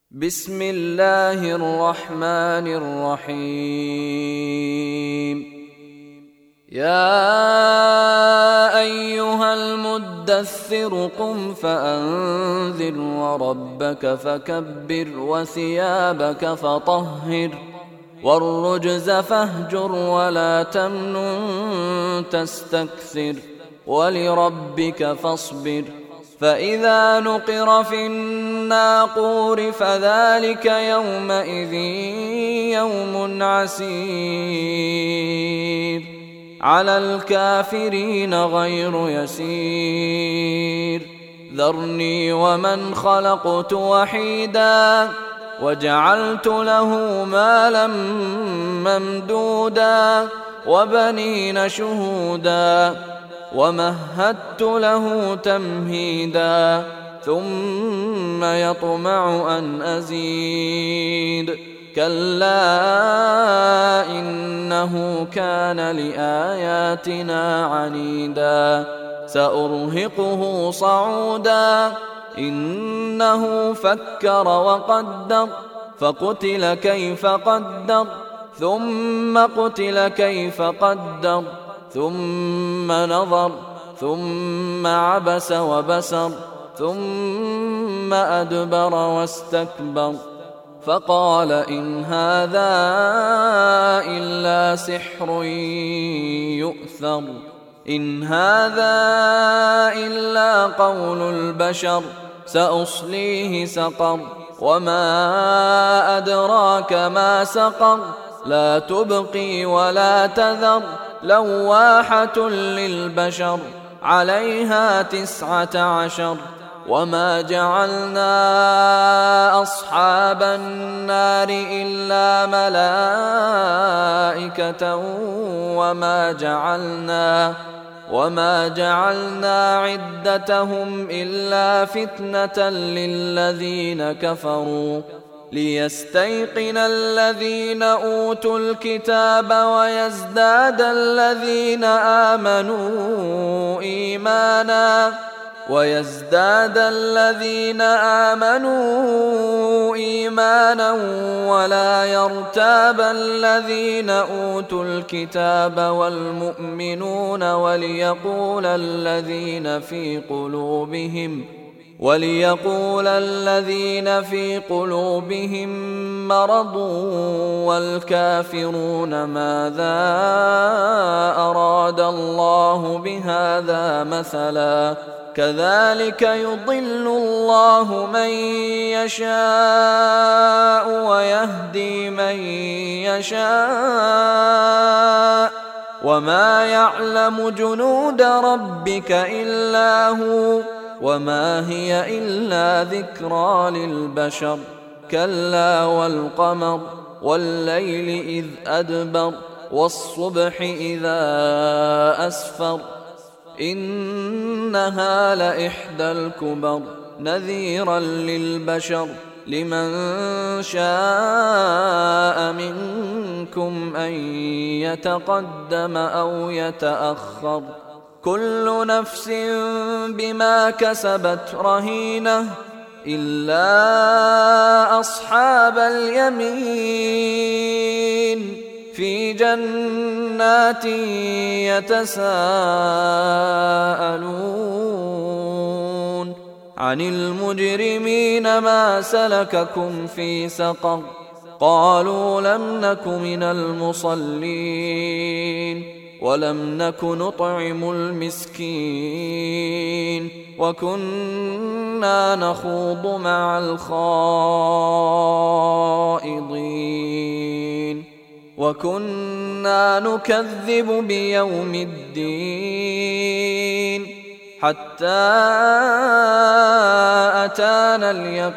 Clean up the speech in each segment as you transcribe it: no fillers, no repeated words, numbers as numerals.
بسم الله الرحمن الرحيم. يا أيها المدثر قم فأنذر وربك فكبر وثيابك فطهر والرجز فاهجر ولا تمنن تستكثر ولربك فاصبر. فإذا نقر في الناقور فذلك يومئذ يوم عسير على الكافرين غير يسير. ذرني ومن خلقت وحيدا وجعلت له مالا ممدودا وبنين شهودا ومهدت له تمهيدا ثم يطمع أن أزيد. كلا إنه كان لآياتنا عنيدا سأرهقه صعودا. إنه فكر وقدر فقتل كيف قدر ثم قتل كيف قدر ثم نظر ثم عبس وبسر ثم أدبر واستكبر فقال إن هذا إلا سحر يؤثر إن هذا إلا قول البشر سأصليه سقر وما أدراك ما سقر لا تبقي ولا تذر لواحة للبشر عليها 19. وما جعلنا أصحاب النار إلا ملائكة وما جعلنا عدتهم إلا فتنة للذين كفروا ليستيقن الذين أوتوا الكتاب ويزداد الذين آمنوا إيمانا ولا يرتاب الذين أوتوا الكتاب والمؤمنون وليقول الذين في قلوبهم مرض والكافرون ماذا أراد الله بهذا مثلا كذلك يضل الله من يشاء ويهدي من يشاء وما يعلم جنود ربك إلا هو وما هي إلا ذكرى للبشر. كلا والقمر والليل إذ أدبر والصبح إذا أسفر إنها لإحدى الكبر نذيرا للبشر لمن شاء منكم أن يتقدم أو يتأخر. كل نفس بما كسبت رهينة إلا أصحاب اليمين في جنات يتساءلون عن المجرمين ما سلككم في سقر قالوا لم نك من المصلين ولم نك نطعم المسكين وكنا نخوض مع الخائضين وكنا نكذب بيوم الدين حتى أتانا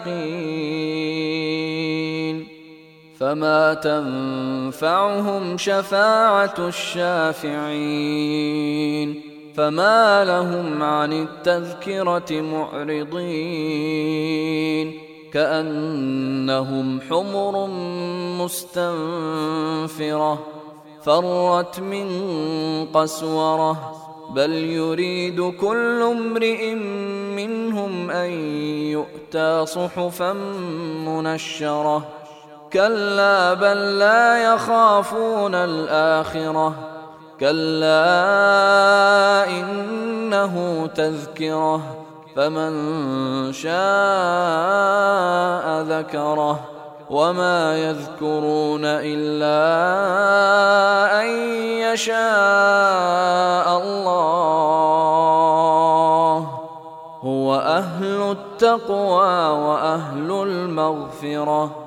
اليقين فما تنفعهم شفاعة الشافعين فما لهم عن التذكرة معرضين كأنهم حمر مستنفرة فرت من قسورة بل يريد كل امرئ منهم أن يؤتى صحفا منشرة كلا بل لا يخافون الآخرة كلا إنه تذكرة فمن شاء ذكره وما يذكرون إلا أن يشاء الله هو أهل التقوى وأهل المغفرة